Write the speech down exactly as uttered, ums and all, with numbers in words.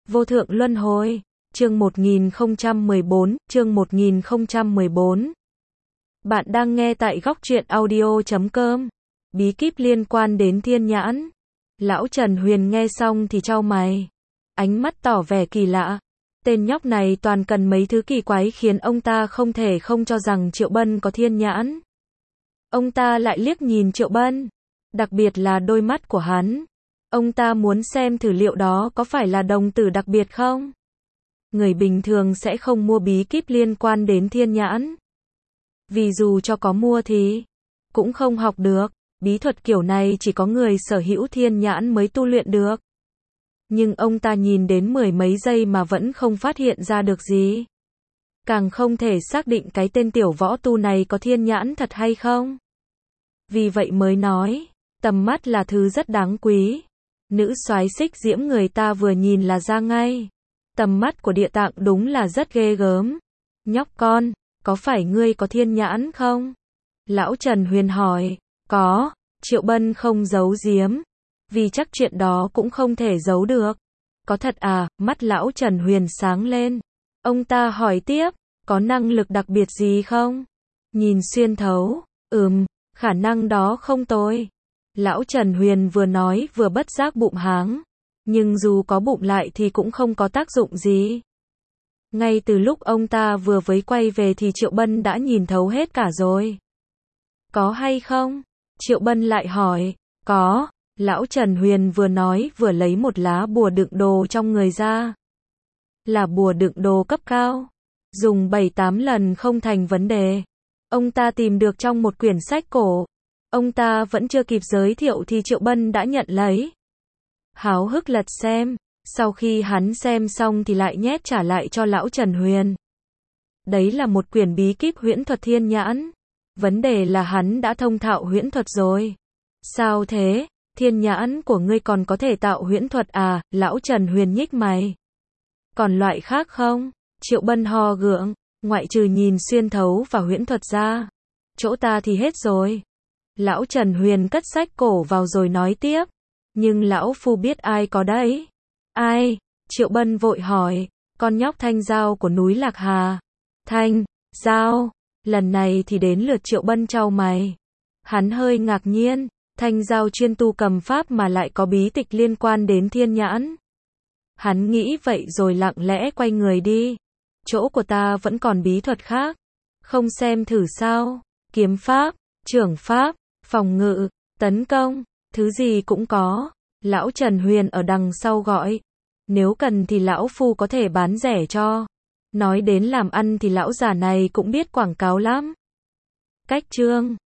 Vô thượng luân hồi. Chương một nghìn không trăm mười bốn, chương một nghìn không trăm mười bốn. Bạn đang nghe tại góc truyện audio chấm com. Bí kíp liên quan đến thiên nhãn. Lão Trần Huyền nghe xong thì chau mày. Ánh mắt tỏ vẻ kỳ lạ. Tên nhóc này toàn cần mấy thứ kỳ quái khiến ông ta không thể không cho rằng Triệu Bân có thiên nhãn. Ông ta lại liếc nhìn Triệu Bân. Đặc biệt là đôi mắt của hắn. Ông ta muốn xem thử liệu đó có phải là đồng tử đặc biệt không? Người bình thường sẽ không mua bí kíp liên quan đến thiên nhãn. Vì dù cho có mua thì cũng không học được. Bí thuật kiểu này chỉ có người sở hữu thiên nhãn mới tu luyện được. Nhưng ông ta nhìn đến mười mấy giây mà vẫn không phát hiện ra được gì. Càng không thể xác định cái tên tiểu võ tu này có thiên nhãn thật hay không. Vì vậy mới nói, tầm mắt là thứ rất đáng quý. Nữ soái xích diễm người ta vừa nhìn là ra ngay. Tầm mắt của địa tạng đúng là rất ghê gớm. Nhóc con, có phải ngươi có thiên nhãn không? Lão Trần Huyền hỏi. Có. Triệu Bân không giấu giếm. Vì chắc chuyện đó cũng không thể giấu được. Có thật à? Mắt lão Trần Huyền sáng lên. Ông ta hỏi tiếp, có năng lực đặc biệt gì không? Nhìn xuyên thấu. Ừm, khả năng đó không tồi. Lão Trần Huyền vừa nói vừa bất giác bụng háng. Nhưng dù có bụng lại thì cũng không có tác dụng gì. Ngay từ lúc ông ta vừa mới quay về thì Triệu Bân đã nhìn thấu hết cả rồi. Có hay không? Triệu Bân lại hỏi. Có. Lão Trần Huyền vừa nói vừa lấy một lá bùa đựng đồ trong người ra. Là bùa đựng đồ cấp cao. Dùng bảy tám lần không thành vấn đề. Ông ta tìm được trong một quyển sách cổ. Ông ta vẫn chưa kịp giới thiệu thì Triệu Bân đã nhận lấy. Háo hức lật xem. Sau khi hắn xem xong thì lại nhét trả lại cho lão Trần Huyền. Đấy là một quyển bí kíp huyễn thuật thiên nhãn. Vấn đề là hắn đã thông thạo huyễn thuật rồi. Sao thế? Thiên nhãn của ngươi còn có thể tạo huyễn thuật à? Lão Trần Huyền nhích mày. Còn loại khác không? Triệu Bân ho gượng. Ngoại trừ nhìn xuyên thấu và huyễn thuật ra. Chỗ ta thì hết rồi. Lão Trần Huyền cất sách cổ vào rồi nói tiếp. Nhưng lão phu biết ai có đấy. Ai? Triệu Bân vội hỏi. Con nhóc Thanh Giao của núi Lạc Hà. Thanh Giao. Lần này thì đến lượt Triệu Bân chau mày. Hắn hơi ngạc nhiên. Thanh Giao chuyên tu cầm pháp mà lại có bí tịch liên quan đến thiên nhãn. Hắn nghĩ vậy rồi lặng lẽ quay người đi. Chỗ của ta vẫn còn bí thuật khác. Không xem thử sao? Kiếm pháp, trưởng pháp, phòng ngự, tấn công, thứ gì cũng có. Lão Trần Huyền ở đằng sau gọi. Nếu cần thì lão phu có thể bán rẻ cho. Nói đến làm ăn thì lão già này cũng biết quảng cáo lắm. Cách chương